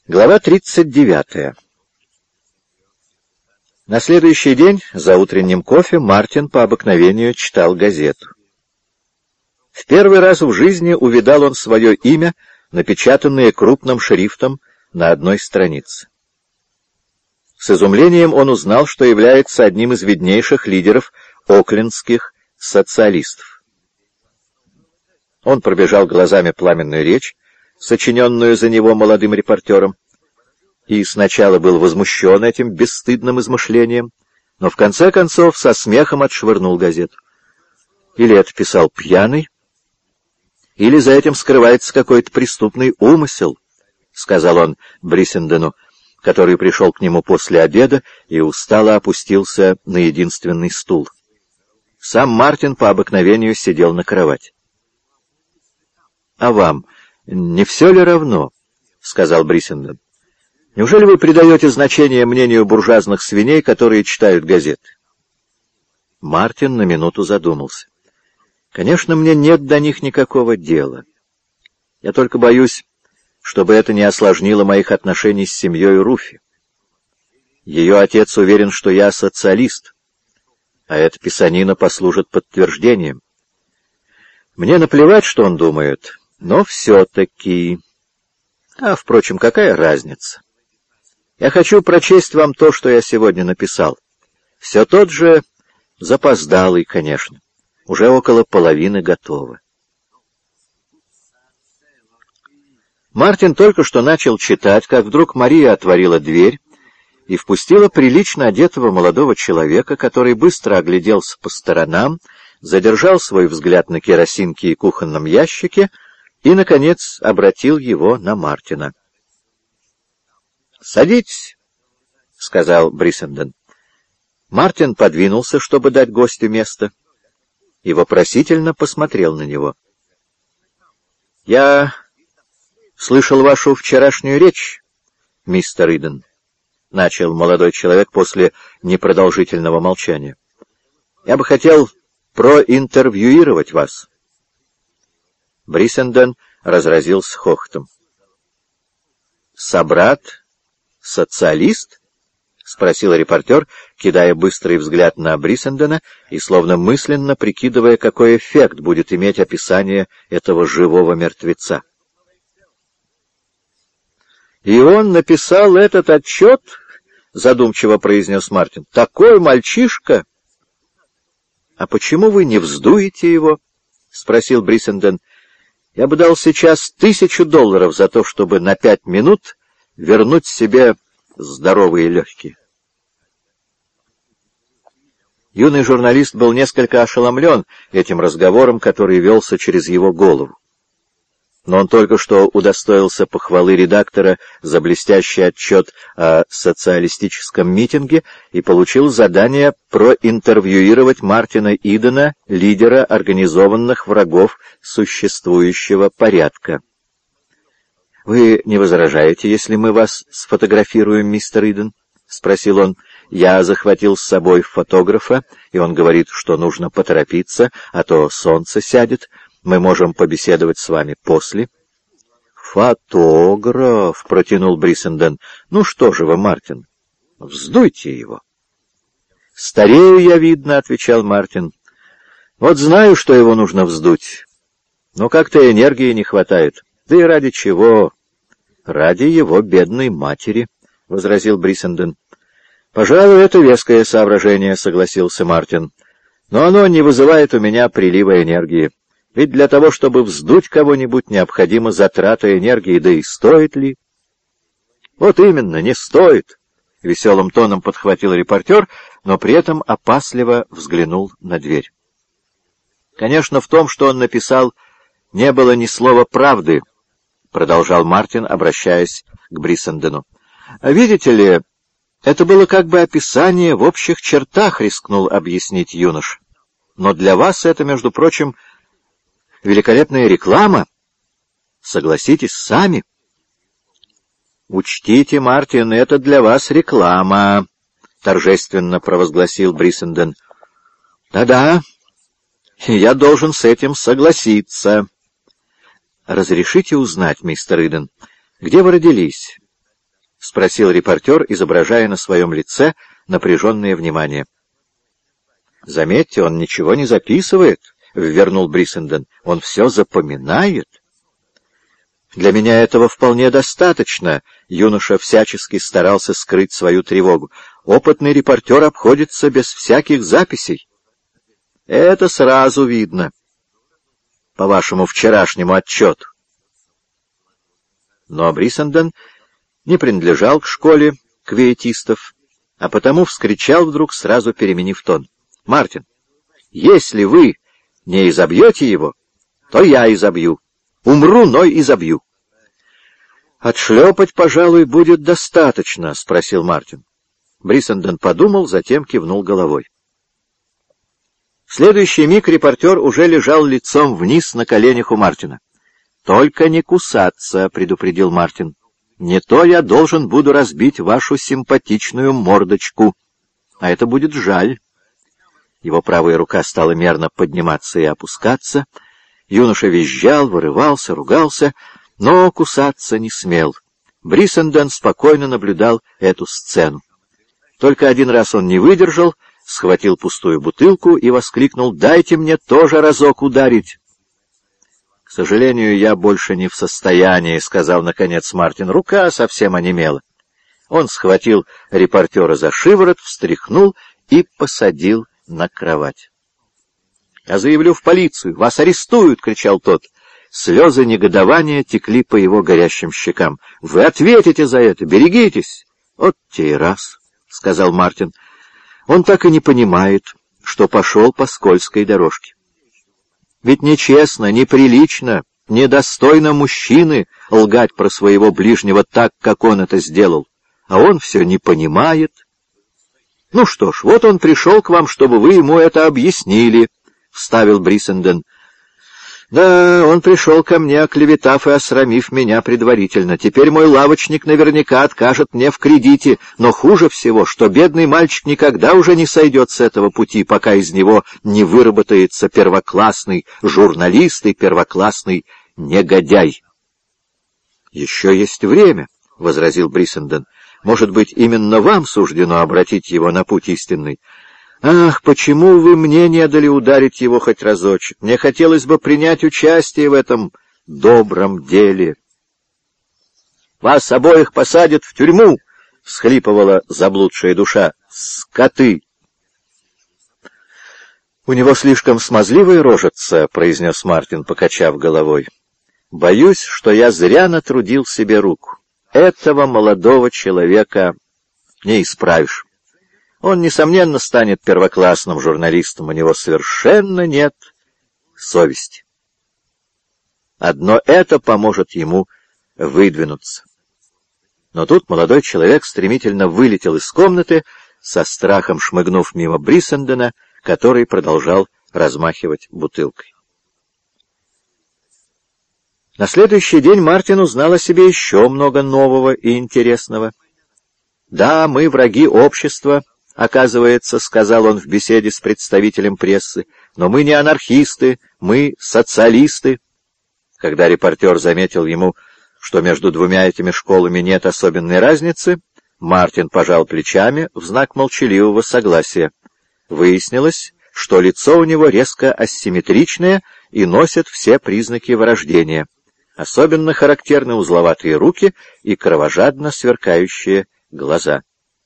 Глава 39. На следующий день за утренним кофе Мартин по обыкновению читал газету. В первый раз в жизни увидал он свое имя, напечатанное крупным шрифтом на одной странице. С изумлением он узнал, что является одним из виднейших лидеров оклендских социалистов. Он пробежал глазами пламенную речь, сочиненную за него молодым репортером, и сначала был возмущен этим бесстыдным измышлением, но в конце концов со смехом отшвырнул газету. Или это писал пьяный, или за этим скрывается какой-то преступный умысел, — сказал он Бриссендену, который пришел к нему после обеда и устало опустился на единственный стул. Сам Мартин по обыкновению сидел на кровати. — А вам не все ли равно? — сказал Бриссенден. — Неужели вы придаете значение мнению буржуазных свиней, которые читают газеты? Мартин на минуту задумался. — Конечно, мне нет до них никакого дела. Я только боюсь, чтобы это не осложнило моих отношений с семьей Руфи. Ее отец уверен, что я социалист, а эта писанина послужит подтверждением. Мне наплевать, что он думает, но все-таки... впрочем, какая разница? Я хочу прочесть вам то, что я сегодня написал. Все тот же запоздалый, конечно. Уже около половины готово. Мартин только что начал читать, как вдруг Мария отворила дверь и впустила прилично одетого молодого человека, который быстро огляделся по сторонам, задержал свой взгляд на керосинке и кухонном ящике и, наконец, обратил его на Мартина. «Садитесь», — сказал Бриссенден. Мартин подвинулся, чтобы дать гостю место, и вопросительно посмотрел на него. «Я слышал вашу вчерашнюю речь, мистер Иден», — начал молодой человек после непродолжительного молчания. «Я бы хотел проинтервьюировать вас». Бриссенден разразился хохотом. «Собрат? Социалист?» — спросил репортер, кидая быстрый взгляд на Бриссендена и словно мысленно прикидывая, какой эффект будет иметь описание этого живого мертвеца. «И он написал этот отчет?» — задумчиво произнес Мартин. «Такой мальчишка!» «А почему вы не вздуете его?» — спросил Бриссенден. «Я бы дал сейчас $1000 за то, чтобы на 5 минут вернуть себе здоровые легкие». Юный журналист был несколько ошеломлен этим разговором, который велся через его голову. Но он только что удостоился похвалы редактора за блестящий отчет о социалистическом митинге и получил задание проинтервьюировать Мартина Идена, лидера организованных врагов существующего порядка. «Вы не возражаете, если мы вас сфотографируем, мистер Иден?» — спросил он. «Я захватил с собой фотографа, и он говорит, что нужно поторопиться, а то солнце сядет. Мы можем побеседовать с вами после». «Фотограф», — протянул Бриссенден. «Ну что же вы, Мартин, вздуйте его». «Старею я, видно», — отвечал Мартин. «Вот знаю, что его нужно вздуть, но как-то энергии не хватает. Да и ради чего?» «Ради его бедной матери», — возразил Бриссенден. «Пожалуй, это веское соображение», — согласился Мартин. «Но оно не вызывает у меня прилива энергии. Ведь для того, чтобы вздуть кого-нибудь, необходима затрата энергии, да и стоит ли?» «Вот именно, не стоит», — веселым тоном подхватил репортер, но при этом опасливо взглянул на дверь. «Конечно, в том, что он написал, не было ни слова правды», — продолжал Мартин, обращаясь к Бриссендену. «Видите ли, это было как бы описание в общих чертах», — рискнул объяснить юнош. «Но для вас это, между прочим, великолепная реклама. Согласитесь сами». «Учтите, Мартин, это для вас реклама», — торжественно провозгласил Бриссенден. «Да-да, я должен с этим согласиться». «Разрешите узнать, мистер Иден, где вы родились спросил репортер, изображая на своем лице напряженное внимание. «Заметьте, он ничего не записывает», — ввернул Бриссенден. «Он все запоминает». «Для меня этого вполне достаточно», — юноша всячески старался скрыть свою тревогу. «Опытный репортер обходится без всяких записей». «Это сразу видно по вашему вчерашнему отчету». Но Бриссенден не принадлежал к школе квиетистов, а потому вскричал вдруг, сразу переменив тон. «Мартин, если вы не изобьете его, то я изобью. Умру, но изобью». «Отшлепать, пожалуй, будет достаточно», — спросил Мартин. Бриссенден подумал, затем кивнул головой. В следующий миг репортер уже лежал лицом вниз на коленях у Мартина. «Только не кусаться», — предупредил Мартин. «Не то я должен буду разбить вашу симпатичную мордочку. А это будет жаль». Его правая рука стала мерно подниматься и опускаться. Юноша визжал, вырывался, ругался, но кусаться не смел. Бриссенден спокойно наблюдал эту сцену. Только один раз он не выдержал, схватил пустую бутылку и воскликнул: «Дайте мне тоже разок ударить!» «К сожалению, я больше не в состоянии», — сказал наконец Мартин. Рука совсем онемела. Он схватил репортера за шиворот, встряхнул и посадил на кровать. «Я заявлю в полицию! Вас арестуют!» — кричал тот. Слезы негодования текли по его горящим щекам. «Вы ответите за это! Берегитесь!» «Вот те и раз», — сказал Мартин. «Он так и не понимает, что пошел по скользкой дорожке. Ведь нечестно, неприлично, недостойно мужчины лгать про своего ближнего так, как он это сделал. А он все не понимает. Ну что ж, вот он пришел к вам, чтобы вы ему это объяснили», — вставил Бриссенден. «Да, он пришел ко мне, оклеветав и осрамив меня предварительно. Теперь мой лавочник наверняка откажет мне в кредите, но хуже всего, что бедный мальчик никогда уже не сойдет с этого пути, пока из него не выработается первоклассный журналист и первоклассный негодяй». «Еще есть время», — возразил Бриссенден. «Может быть, именно вам суждено обратить его на путь истинный? Ах, почему вы мне не дали ударить его хоть разочек? Мне хотелось бы принять участие в этом добром деле». «Вас обоих посадят в тюрьму!» — всхлипывала заблудшая душа. «Скоты!» «У него слишком смазливая рожица», — произнес Мартин, покачав головой. «Боюсь, что я зря натрудил себе руку. Этого молодого человека не исправишь. Он, несомненно, станет первоклассным журналистом, у него совершенно нет совести. Одно это поможет ему выдвинуться». Но тут молодой человек стремительно вылетел из комнаты, со страхом шмыгнув мимо Бриссендена, который продолжал размахивать бутылкой. На следующий день Мартин узнал о себе еще много нового и интересного. «Да, мы враги общества, оказывается», — сказал он в беседе с представителем прессы, «но мы не анархисты, мы социалисты». Когда репортер заметил ему, что между двумя этими школами нет особенной разницы, Мартин пожал плечами в знак молчаливого согласия. Выяснилось, что лицо у него резко асимметричное и носит все признаки вырождения. Особенно характерны узловатые руки и кровожадно сверкающие глаза.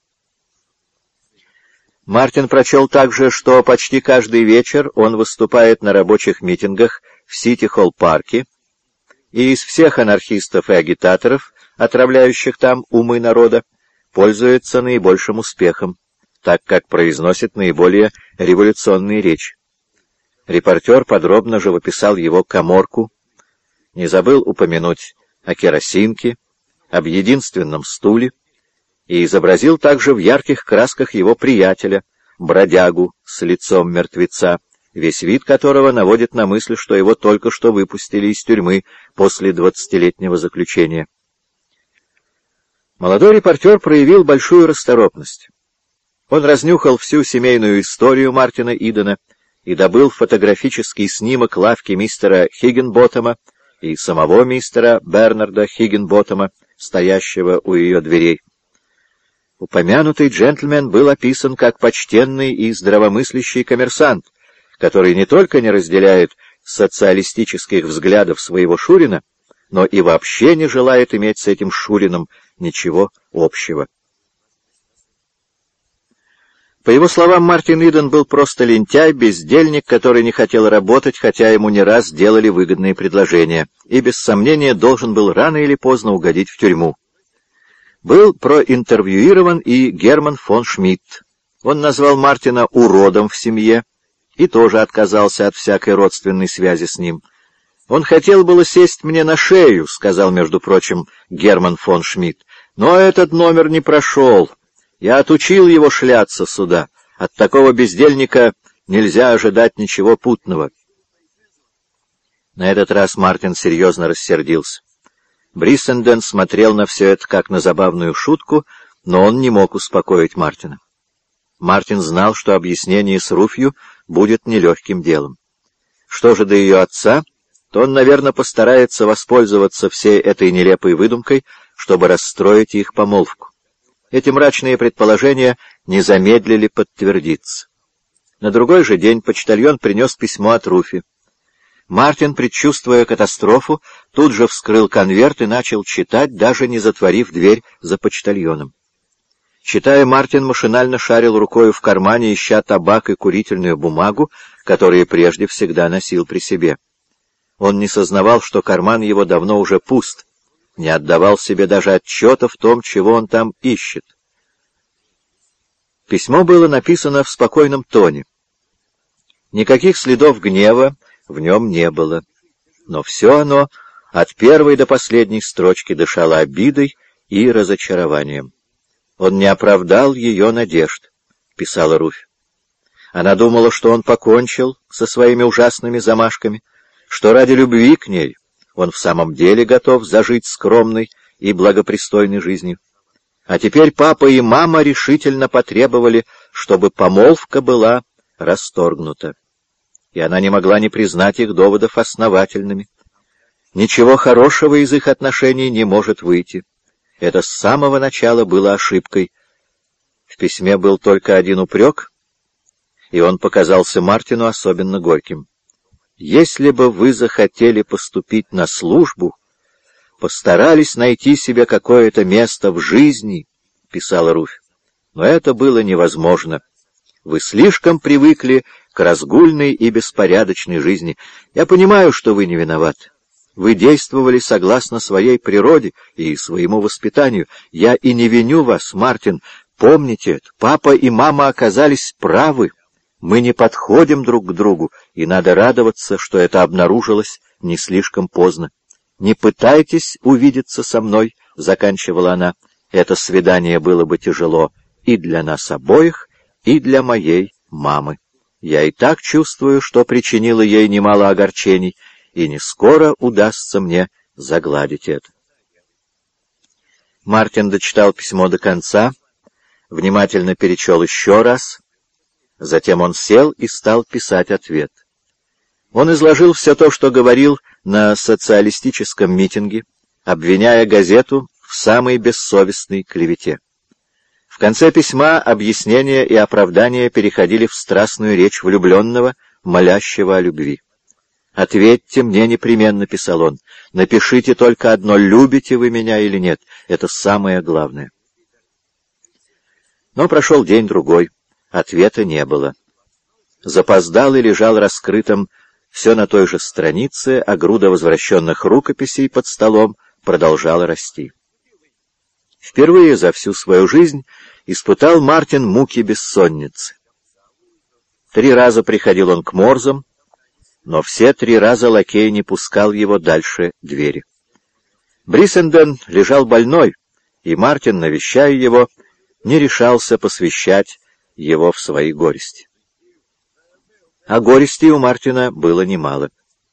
Мартин прочел также, что почти каждый вечер он выступает на рабочих митингах в Сити-Холл-парке, и из всех анархистов и агитаторов, отравляющих там умы народа, пользуется наибольшим успехом, так как произносит наиболее революционные речи. Репортер подробно живописал его каморку, не забыл упомянуть о керосинке, об единственном стуле, и изобразил также в ярких красках его приятеля, бродягу с лицом мертвеца, весь вид которого наводит на мысль, что его только что выпустили из тюрьмы после 20-летнего заключения. Молодой репортер проявил большую расторопность. Он разнюхал всю семейную историю Мартина Идена и добыл фотографический снимок лавки мистера Хиггинботтема и самого мистера Бернарда Хиггинботтема, стоящего у ее дверей. Упомянутый джентльмен был описан как почтенный и здравомыслящий коммерсант, который не только не разделяет социалистических взглядов своего Шурина, но и вообще не желает иметь с этим Шурином ничего общего. По его словам, Мартин Иден был просто лентяй, бездельник, который не хотел работать, хотя ему не раз делали выгодные предложения, и без сомнения должен был рано или поздно угодить в тюрьму. Был проинтервьюирован и Герман фон Шмидт. Он назвал Мартина уродом в семье и тоже отказался от всякой родственной связи с ним. «Он хотел было сесть мне на шею», — сказал, между прочим, Герман фон Шмидт, — «но этот номер не прошел. Я отучил его шляться сюда. От такого бездельника нельзя ожидать ничего путного». На этот раз Мартин серьезно рассердился. Бриссенден смотрел на все это как на забавную шутку, но он не мог успокоить Мартина. Мартин знал, что объяснение с Руфью будет нелегким делом. Что же до ее отца, то он, наверное, постарается воспользоваться всей этой нелепой выдумкой, чтобы расстроить их помолвку. Эти мрачные предположения не замедлили подтвердиться. На другой же день почтальон принес письмо от Руфи. Мартин, предчувствуя катастрофу, тут же вскрыл конверт и начал читать, даже не затворив дверь за почтальоном. Читая, Мартин машинально шарил рукою в кармане, ища табак и курительную бумагу, которые прежде всегда носил при себе. Он не сознавал, что карман его давно уже пуст, не отдавал себе даже отчета в том, чего он там ищет. Письмо было написано в спокойном тоне. Никаких следов гнева в нем не было, но все оно от первой до последней строчки дышало обидой и разочарованием. «Он не оправдал ее надежд», — писала Руфь. Она думала, что он покончил со своими ужасными замашками, что ради любви к ней он в самом деле готов зажить скромной и благопристойной жизнью. А теперь папа и мама решительно потребовали, чтобы помолвка была расторгнута. И она не могла не признать их доводов основательными. Ничего хорошего из их отношений не может выйти. Это с самого начала было ошибкой. В письме был только один упрек, и он показался Мартину особенно горьким. «Если бы вы захотели поступить на службу, постарались найти себе какое-то место в жизни», — писала Руфь. «Но это было невозможно. Вы слишком привыкли к разгульной и беспорядочной жизни. Я понимаю, что вы не виноваты. Вы действовали согласно своей природе и своему воспитанию. Я и не виню вас, Мартин. Помните это. Папа и мама оказались правы. Мы не подходим друг к другу, и надо радоваться, что это обнаружилось не слишком поздно. Не пытайтесь увидеться со мной», — заканчивала она. «Это свидание было бы тяжело и для нас обоих, и для моей мамы. Я и так чувствую, что причинила ей немало огорчений, и не скоро удастся мне загладить это». Мартин дочитал письмо до конца, внимательно перечел еще раз. Затем он сел и стал писать ответ. Он изложил все то, что говорил на социалистическом митинге, обвиняя газету в самой бессовестной клевете. В конце письма объяснения и оправдания переходили в страстную речь влюбленного, молящего о любви. «Ответьте мне непременно», — писал он, — «напишите только одно, любите вы меня или нет, это самое главное». Но прошел день-другой, ответа не было. Запоздалый лежал раскрытым все на той же странице, а груда возвращенных рукописей под столом продолжала расти. Впервые за всю свою жизнь испытал Мартин муки бессонницы. 3 раза приходил он к Морзам, но все 3 раза лакей не пускал его дальше двери. Бриссенден лежал больной, и Мартин, навещая его, не решался посвящать его в свои горести. А горестей у Мартина было немало.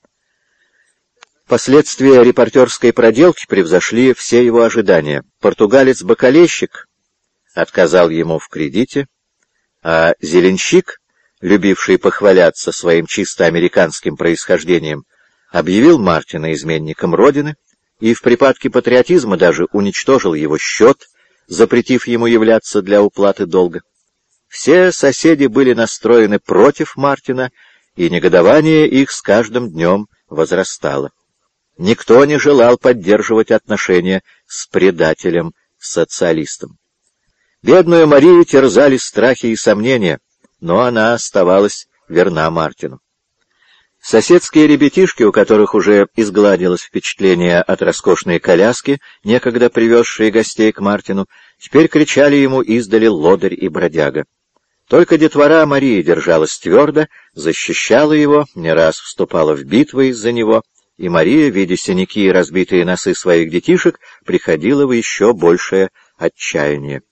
Последствия репортерской проделки превзошли все его ожидания. Португалец-бакалейщик отказал ему в кредите, а зеленщик, любивший похваляться своим чисто американским происхождением, объявил Мартина изменником Родины и в припадке патриотизма даже уничтожил его счет запретив ему являться для уплаты долга. Все соседи были настроены против Мартина, и негодование их с каждым днем возрастало. Никто не желал поддерживать отношения с предателем-социалистом. Бедную Марию терзали страхи и сомнения, но она оставалась верна Мартину. Соседские ребятишки, у которых уже изгладилось впечатление от роскошной коляски, некогда привезшие гостей к Мартину, теперь кричали ему издали лодырь и бродяга. Только детвора Марии держалась твердо, защищала его, не раз вступала в битвы из-за него, и Мария, видя синяки и разбитые носы своих детишек, приходила в еще большее отчаяние.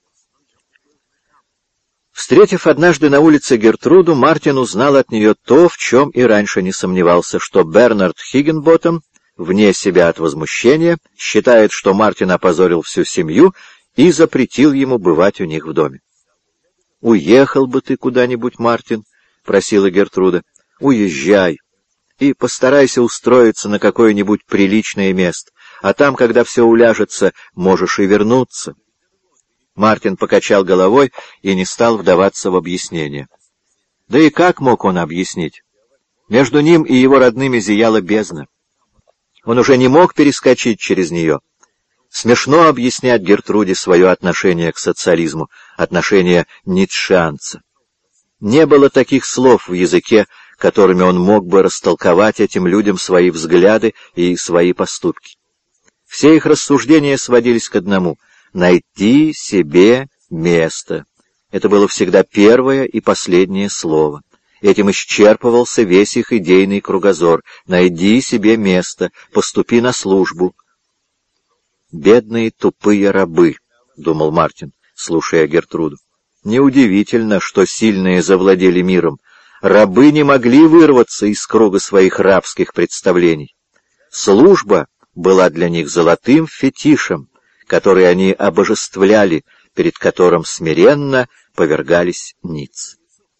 Встретив однажды на улице Гертруду, Мартин узнал от нее то, в чем и раньше не сомневался, что Бернард Хиггинботтем, вне себя от возмущения, считает, что Мартин опозорил всю семью и запретил ему бывать у них в доме. «Уехал бы ты куда-нибудь, Мартин», — просила Гертруда. «Уезжай и постарайся устроиться на какое-нибудь приличное место, а там, когда все уляжется, можешь и вернуться». Мартин покачал головой и не стал вдаваться в объяснение. Да и как мог он объяснить? Между ним и его родными зияла бездна. Он уже не мог перескочить через нее. Смешно объяснять Гертруде свое отношение к социализму, отношение ницшеанца. Не было таких слов в языке, которыми он мог бы растолковать этим людям свои взгляды и свои поступки. Все их рассуждения сводились к одному — найти себе место. Это было всегда первое и последнее слово. Этим исчерпывался весь их идейный кругозор. Найди себе место, поступи на службу. «Бедные тупые рабы», — думал Мартин, слушая Гертруду. «Неудивительно, что сильные завладели миром. Рабы не могли вырваться из круга своих рабских представлений. Служба была для них золотым фетишем, который они обожествляли, перед которым смиренно повергались ниц».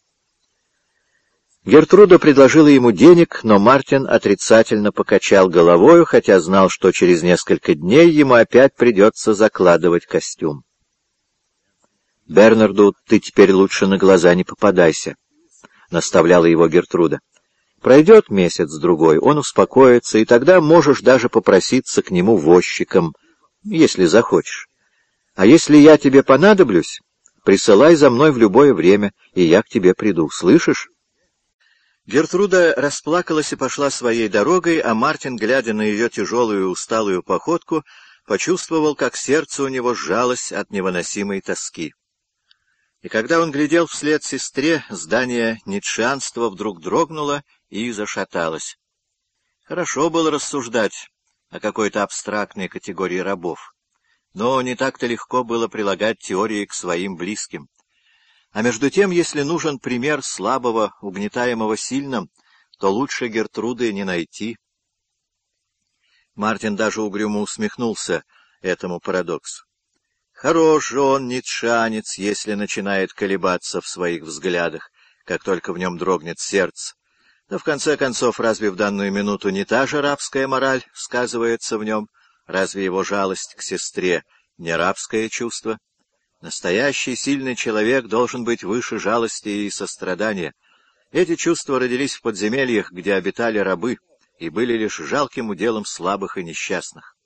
Гертруда предложила ему денег, но Мартин отрицательно покачал головою, хотя знал, что через несколько дней ему опять придется закладывать костюм. «Бернарду ты теперь лучше на глаза не попадайся», — наставляла его Гертруда. «Пройдет месяц-другой, он успокоится, и тогда можешь даже попроситься к нему возчиком, если захочешь. А если я тебе понадоблюсь, присылай за мной в любое время, и я к тебе приду. Слышишь?» Гертруда расплакалась и пошла своей дорогой, а Мартин, глядя на ее тяжелую и усталую походку, почувствовал, как сердце у него сжалось от невыносимой тоски. И когда он глядел вслед сестре, здание ницшеанства вдруг дрогнуло и зашаталось. Хорошо было рассуждать о какой-то абстрактной категории рабов, но не так-то легко было прилагать теории к своим близким. А между тем, если нужен пример слабого, угнетаемого сильным, то лучше Гертруды не найти. Мартин даже угрюмо усмехнулся этому парадоксу. Хорош же он, ницшеанец, если начинает колебаться в своих взглядах, как только в нем дрогнет сердце. Но в конце концов, разве в данную минуту не та же рабская мораль сказывается в нем? Разве его жалость к сестре не рабское чувство? Настоящий сильный человек должен быть выше жалости и сострадания. Эти чувства родились в подземельях, где обитали рабы, и были лишь жалким уделом слабых и несчастных.